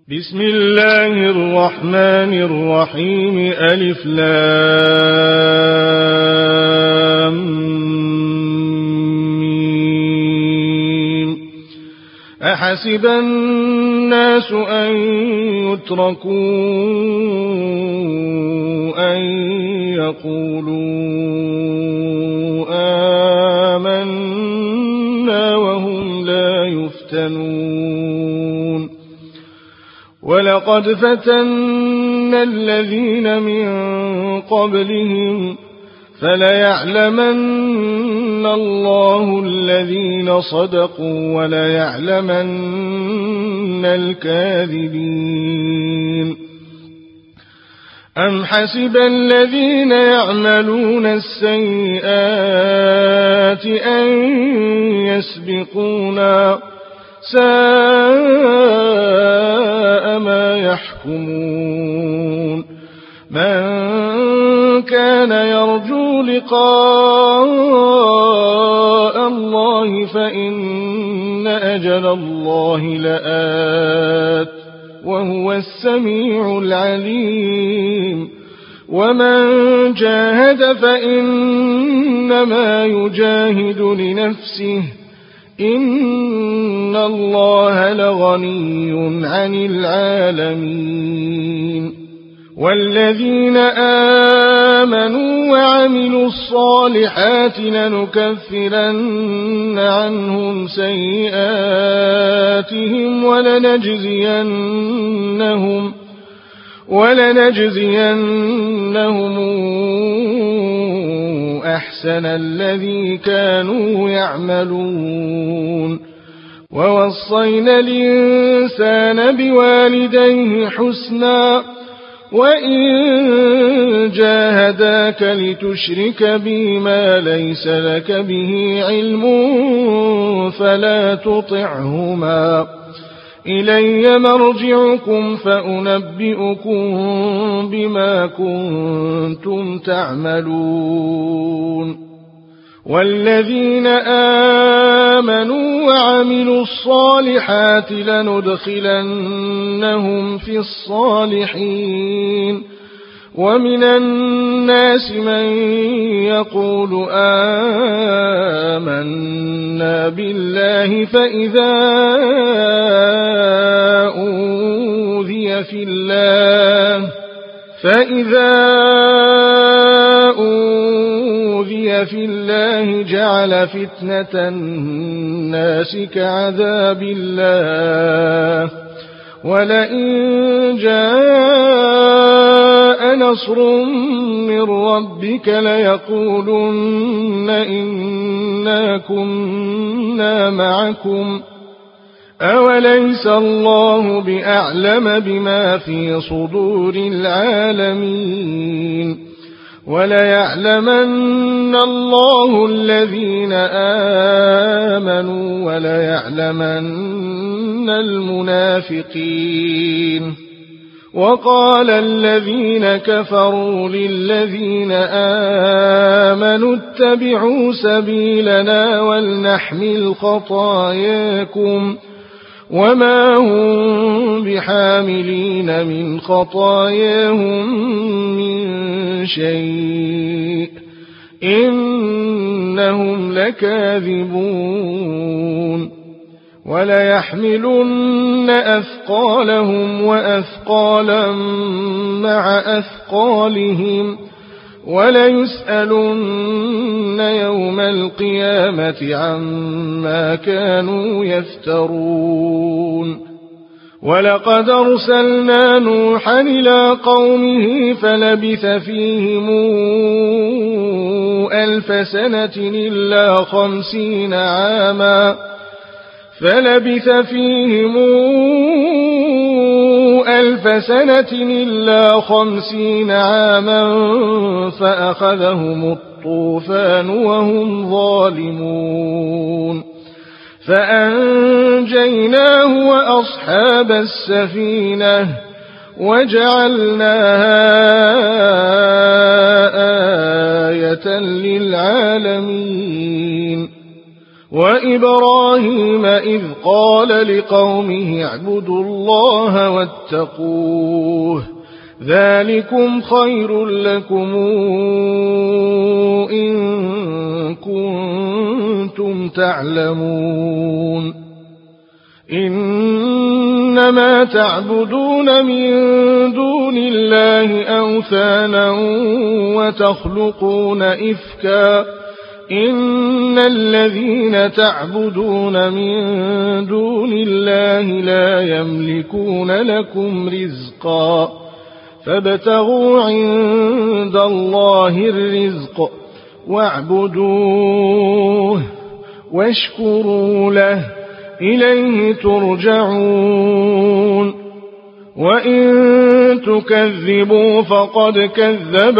بسم الله الرحمن الرحيم ألف لام ميم. أحسب الناس أن يتركوا أن يقولوا آمنا وهم لا يفتنون. ولقد فتنا الذين من قبلهم فليعلمن الله الذين صدقوا وليعلمن الكاذبين. أم حسب الذين يعملون السيئات أن يسبقونا ساء ما يحكمون. من كان يرجو لقاء الله فإن أجل الله لآت وهو السميع العليم. ومن جاهد فإنما يجاهد لنفسه إن الله لغني عن العالمين. والذين آمنوا وعملوا الصالحات لنكفرن عنهم سيئاتهم ولنجزينهم أحسن الذي كانوا يعملون. ووصينا الإنسان بوالديه حسنا وإن جاهداك لتشرك بي ما ليس لك به علم فلا تطعهما إلي مرجعكم فأنبئكم بما كنتم تعملون. والذين آمنوا وعملوا الصالحات لندخلنهم في الصالحين. ومن الناس من يقول آمنا بالله فإذا أوذي في الله جعل فتنة الناس كعذاب الله. ولئن جاء نصر من ربك ليقولن إنا كنا معكم أوليس الله بأعلم بما في صدور العالمين. وليعلمن الله الذين آمنوا وليعلمن المنافقين. وقال الذين كفروا للذين آمنوا اتبعوا سبيلنا ولنحمل خطاياكم وما هم بحاملين من خطاياهم من شيء إنهم لكاذبون. وليحملن أثقالهم وأثقالا مع أثقالهم وليسألن يوم القيامة عما كانوا يفترون. ولقد أرسلنا نوحا إلى قومه فلبث فيهم 1000 سنة إلا 50 عاما فأخذهم الطوفان وهم ظالمون. فأنجيناه وأصحاب السفينة وجعلناها آية للعالمين. وإبراهيم إذ قال لقومه اعبدوا الله واتقوه ذلكم خير لكم إن كنتم تعلمون إنما تعبدون من دون الله أوثانا وتخلقون إفكا إن الذين تعبدون من دون الله لا يملكون لكم رزقا فابتغوا عند الله الرزق واعبدوه واشكروا له إليه ترجعون وإن تكذبوا فقد كذب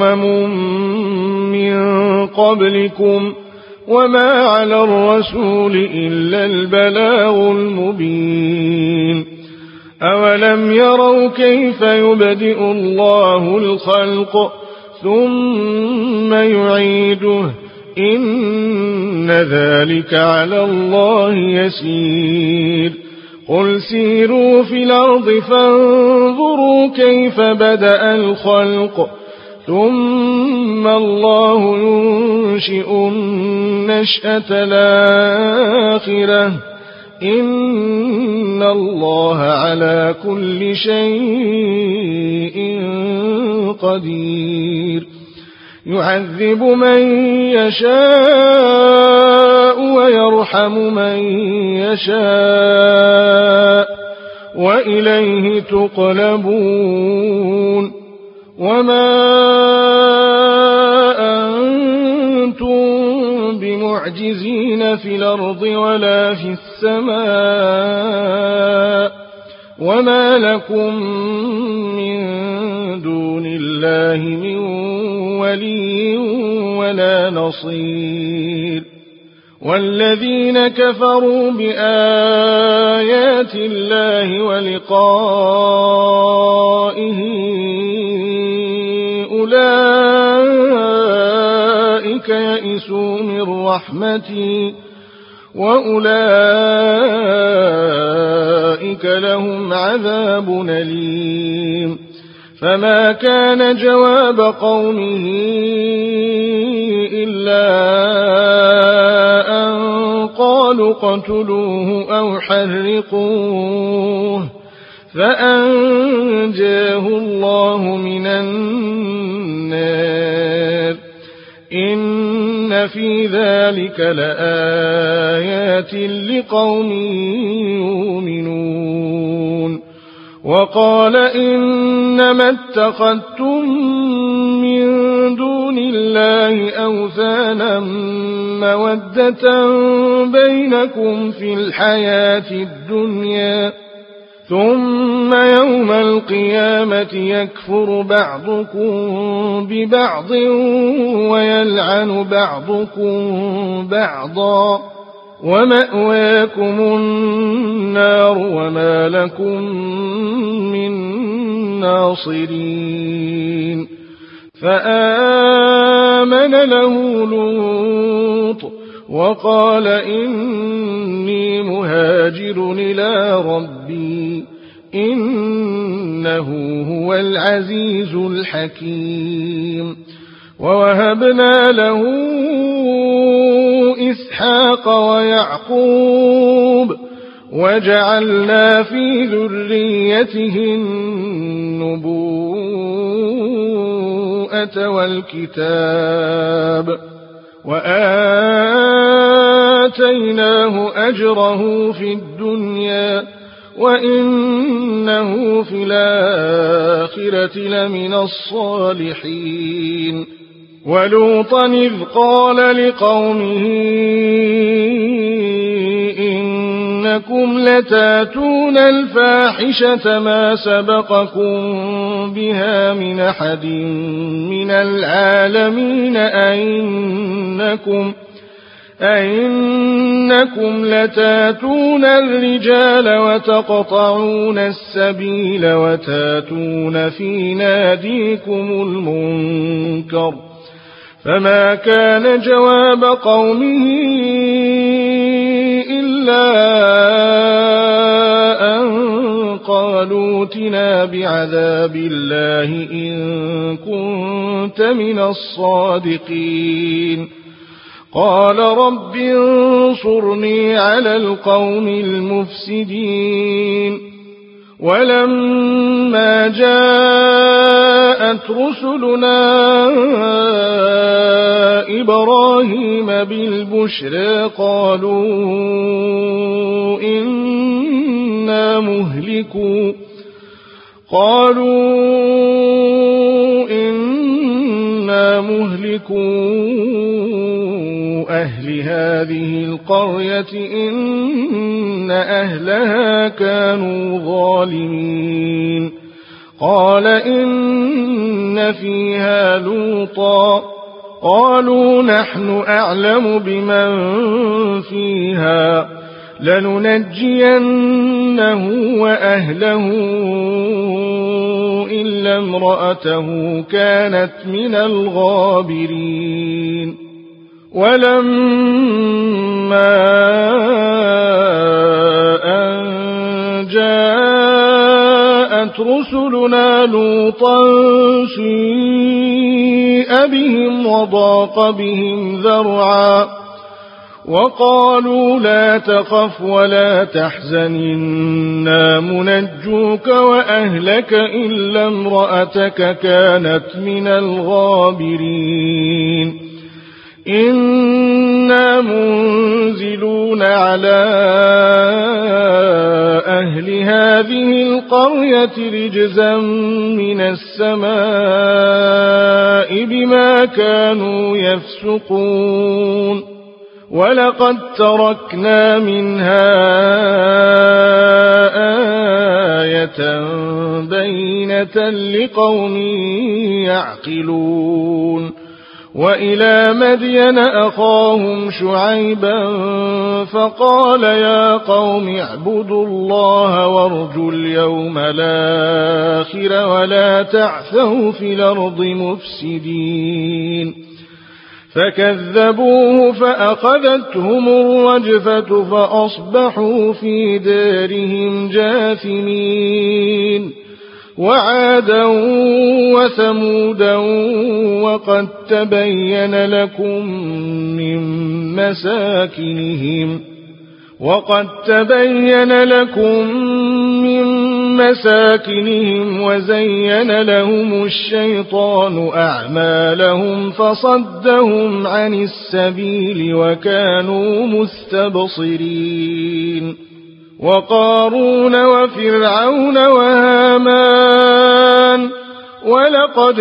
من قبلكم وما على الرسول إلا البلاغ المبين أولم يروا كيف يبدئ الله الخلق ثم يعيده إن ذلك على الله يسير قل سيروا في الأرض فانظروا كيف بدأ الخلق ثم الله ينشئ النشأة الآخرة إن الله على كل شيء قدير يعذب من يشاء ويرحم من يشاء وإليه تقلبون وما أنتم بمعجزين في الأرض ولا في السماء وما لكم من دون الله من ولي ولا نصير والذين كفروا بآيات الله ولقائه أولئك يئسوا من رحمتي وأولئك لهم عذاب أليم فما كان جواب قومه إلا أن قالوا اقتلوه أو حرقوه فأنجاه الله من النار إن في ذلك لآيات لقوم يؤمنون وقال إنما اتخذتم من دون الله أوثانا مودة بينكم في الحياة الدنيا ثم يوم القيامة يكفر بعضكم ببعض ويلعن بعضكم بعضا ومأواكم النار وما لكم من ناصرين فآمن له لوط وقال إني مهاجر إلى ربي إنه هو العزيز الحكيم ووهبنا له إسحاق ويعقوب وجعلنا في ذريته النبوءة والكتاب وآتيناه أجره في الدنيا وإنه في الآخرة لمن الصالحين ولوطا إذ قال لقومه إنكم لتاتون الفاحشة ما سبقكم بها من أحد من العالمين أئنكم لتاتون الرجال وتقطعون السبيل وتاتون في ناديكم المنكر فما كان جواب قومه إلا أن قالوا ائتنا بعذاب الله إن كنت من الصادقين قال رب انصرني على القوم المفسدين ولما جاءت رسلنا إبراهيم بالبشرى قالوا إنا مهلكو أهل هذه القرية إن أهلها كانوا ظالمين قال إن فيها لوطا قالوا نحن أعلم بمن فيها لننجينه وأهله إلا امرأته كانت من الغابرين ولما أن جاءت رسلنا لوطا سيء بهم وضاق بهم ذرعا وقالوا لا تخف ولا تحزن إنا منجوك وأهلك إلا امرأتك كانت من الغابرين إنا منزلون على أهل هذه القرية رجزا من السماء بما كانوا يفسقون ولقد تركنا منها آية بينة لقوم يعقلون وإلى مدين أخاهم شعيبا فقال يا قوم اعبدوا الله وارجوا اليوم الآخر ولا تعثوا في الأرض مفسدين فكذبوه فأخذتهم الرجفة فأصبحوا في دارهم جاثمين وعادا وثمودا وقد تبين لكم من مساكنهم وزين لهم الشيطان أعمالهم فصدهم عن السبيل وكانوا مستبصرين وقارون وفرعون وهامان ولقد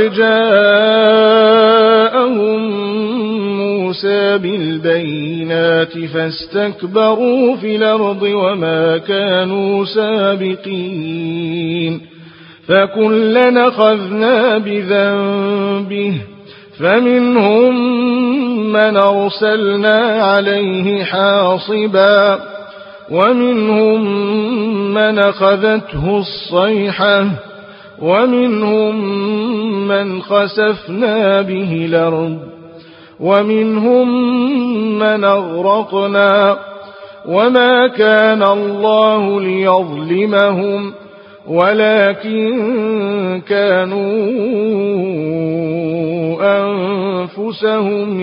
جاءهم موسى بالبينات فاستكبروا في الأرض وما كانوا سابقين فكلنا أخذنا بذنبه فمنهم من أرسلنا عليه حاصبا ومنهم من أخذته الصيحة ومنهم من خسفنا به الأرض ومنهم من أغرقنا وما كان الله ليظلمهم ولكن كانوا أنفسهم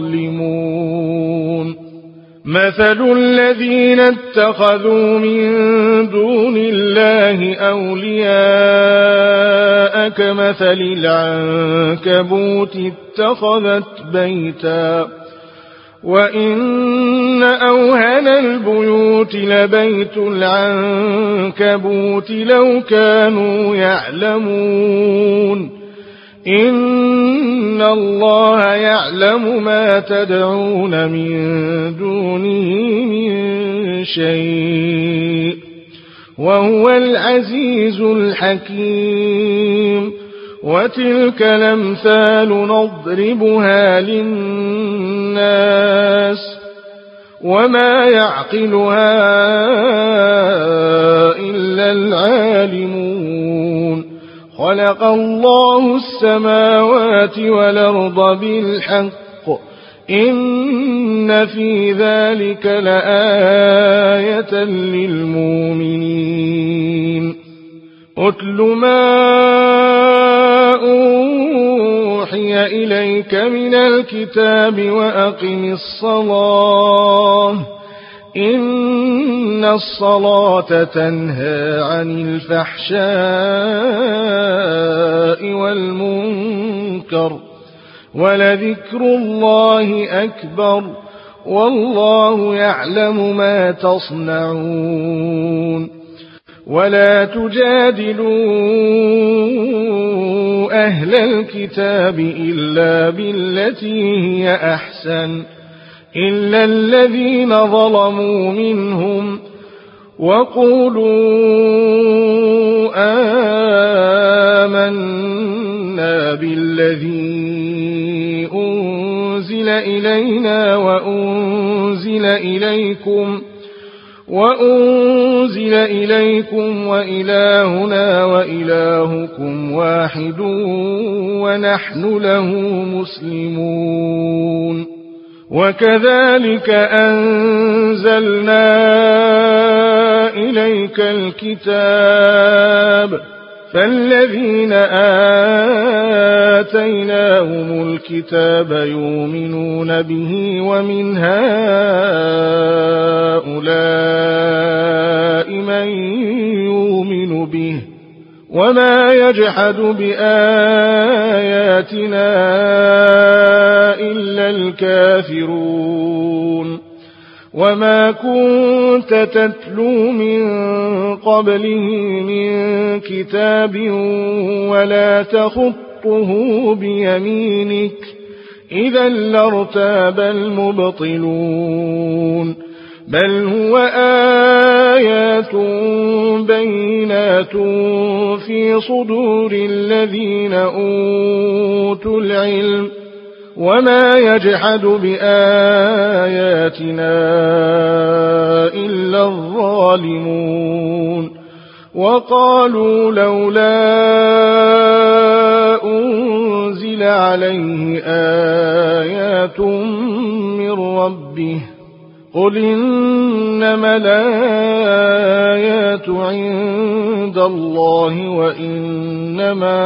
يظلمون مثل الذين اتخذوا من دون الله أولياء كمثل العنكبوت اتخذت بيتا وإن أوهن البيوت لبيت العنكبوت لو كانوا يعلمون إن الله يعلم ما تدعون من دونه من شيء وهو العزيز الحكيم وتلك الأمثال نضربها للناس وما يعقلها إلا العالمون خلق الله السماوات والأرض بالحق إن في ذلك لآية للمؤمنين أتل ما أوحي إليك من الكتاب وأقم الصلاة إن الصلاة تنهى عن الفحشاء والمنكر ولذكر الله أكبر والله يعلم ما تصنعون ولا تجادلوا أهل الكتاب إلا بالتي هي أحسن إلا الذين ظلموا منهم وقولوا آمنا بالذي أنزل إلينا وأنزل إليكم وإلهنا وإلهكم واحد ونحن له مسلمون وكذلك أنزلنا إليك الكتاب فالذين آتيناهم الكتاب يؤمنون به ومن هؤلاء من يؤمن به وما يجحد بآياتنا إلا الكافرون وما كنت تتلو من قبله من كتاب ولا تخطه بيمينك إذا لارتاب المبطلون بل هو آيات بينات في صدور الذين أوتوا العلم وما يجحد بآياتنا إلا الظالمون وقالوا لولا أنزل عليه آيات من ربه قل إنما الآيات عند الله وإنما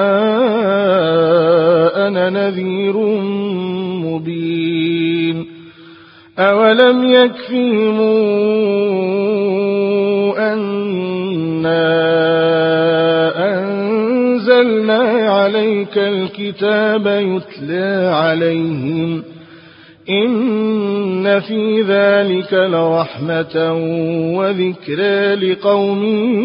أنا نذير مبين أولم يكفهم أنا أنزلنا عليك الكتاب يتلى عليهم إن في ذلك لرحمة وذكرى لقوم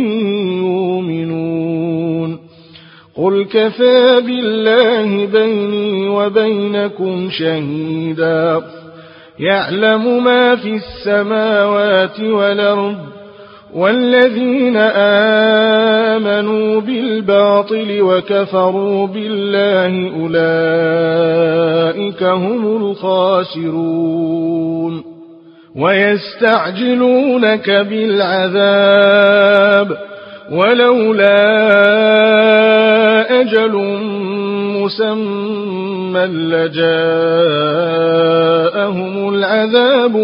يؤمنون قل كفى بالله بيني وبينكم شهيدا يعلم ما في السماوات والأرض والذين آمنوا بالباطل وكفروا بالله أولئك هم الخاسرون ويستعجلونك بالعذاب ولولا أجل مسمى لجاءهم العذاب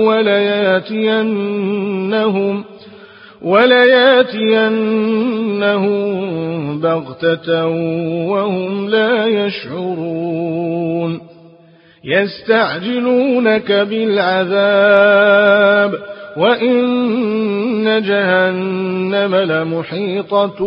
ولياتينهم بغتة وهم لا يشعرون يستعجلونك بالعذاب وإن جهنم لمحيطة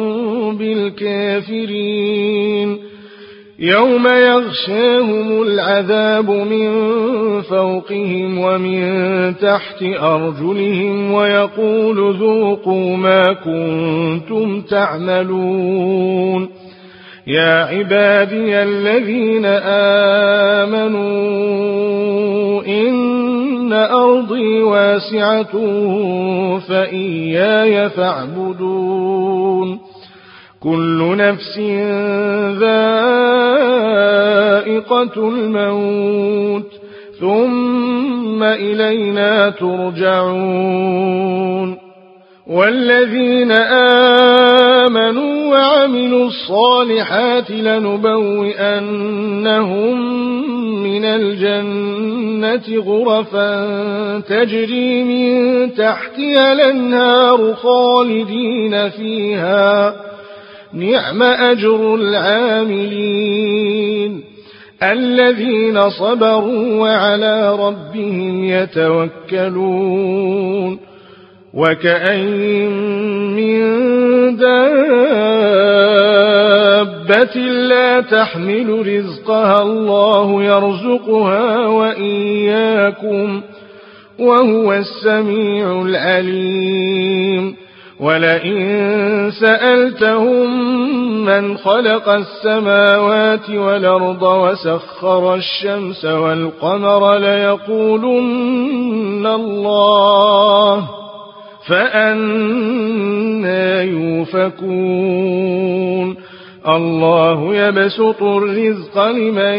بالكافرين يوم يغشاهم العذاب من فوقهم ومن تحت أرجلهم ويقول ذوقوا ما كنتم تعملون يا عبادي الذين آمنوا إن أرضي واسعة فإياي فاعبدون كل نفس ذائقة الموت ثم إلينا ترجعون والذين آمنوا وعملوا الصالحات لنبوئنهم من الجنة غرفا تجري من تحتها الأنهار خالدين فيها نعم أجر العاملين الذين صبروا وعلى ربهم يتوكلون وكأين من دابة لا تحمل رزقها الله يرزقها وإياكم وهو السميع العليم ولئن سألتهم من خلق السماوات والأرض وسخر الشمس والقمر ليقولن الله فأنى يؤفكون الله يبسط الرزق لمن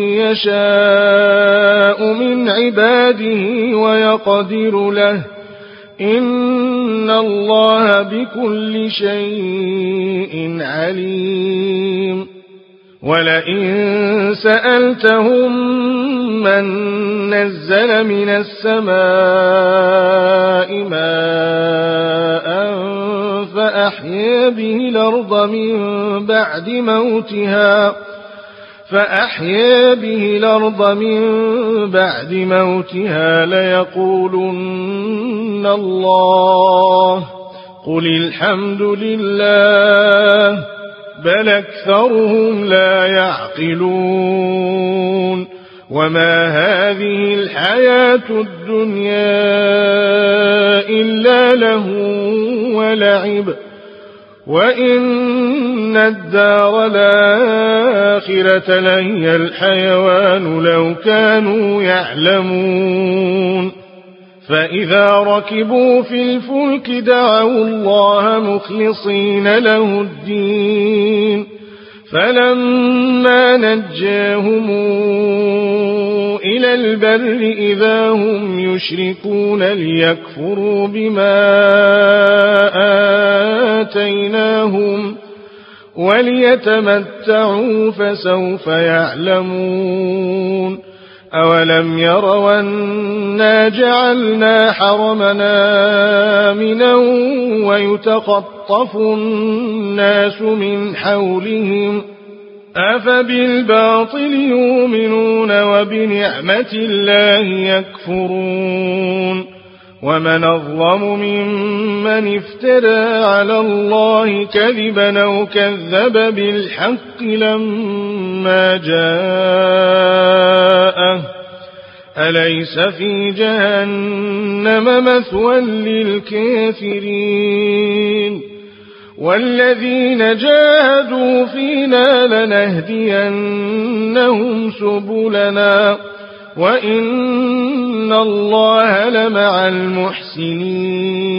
يشاء من عباده ويقدر له إن الله بكل شيء عليم ولئن سألتهم من نزل من السماء ماء فأحيا به الأرض من بعد موتها ليقولن الله قل الحمد لله بل أكثرهم لا يعقلون وما هذه الحياة الدنيا إلا له ولعب وإن الدار الآخرة لهي الحيوان لو كانوا يعلمون فإذا ركبوا في الفلك دعوا الله مخلصين له الدين فلما نجاهم إلى البر إذا هم يشركون ليكفروا بما آتيناهم وليتمتعوا فسوف يعلمون أولم يروا أنا جعلنا حرمنا آمنا ويتخطف الناس من حولهم أفبالباطل يؤمنون وبنعمة الله يكفرون ومن أظلم ممن افترى على الله كذبا أو كذب بالحق لما جاءه أليس في جهنم مثوى للكافرين والذين جاهدوا فينا لنهدينهم سبلنا وإن الله لمع المحسنين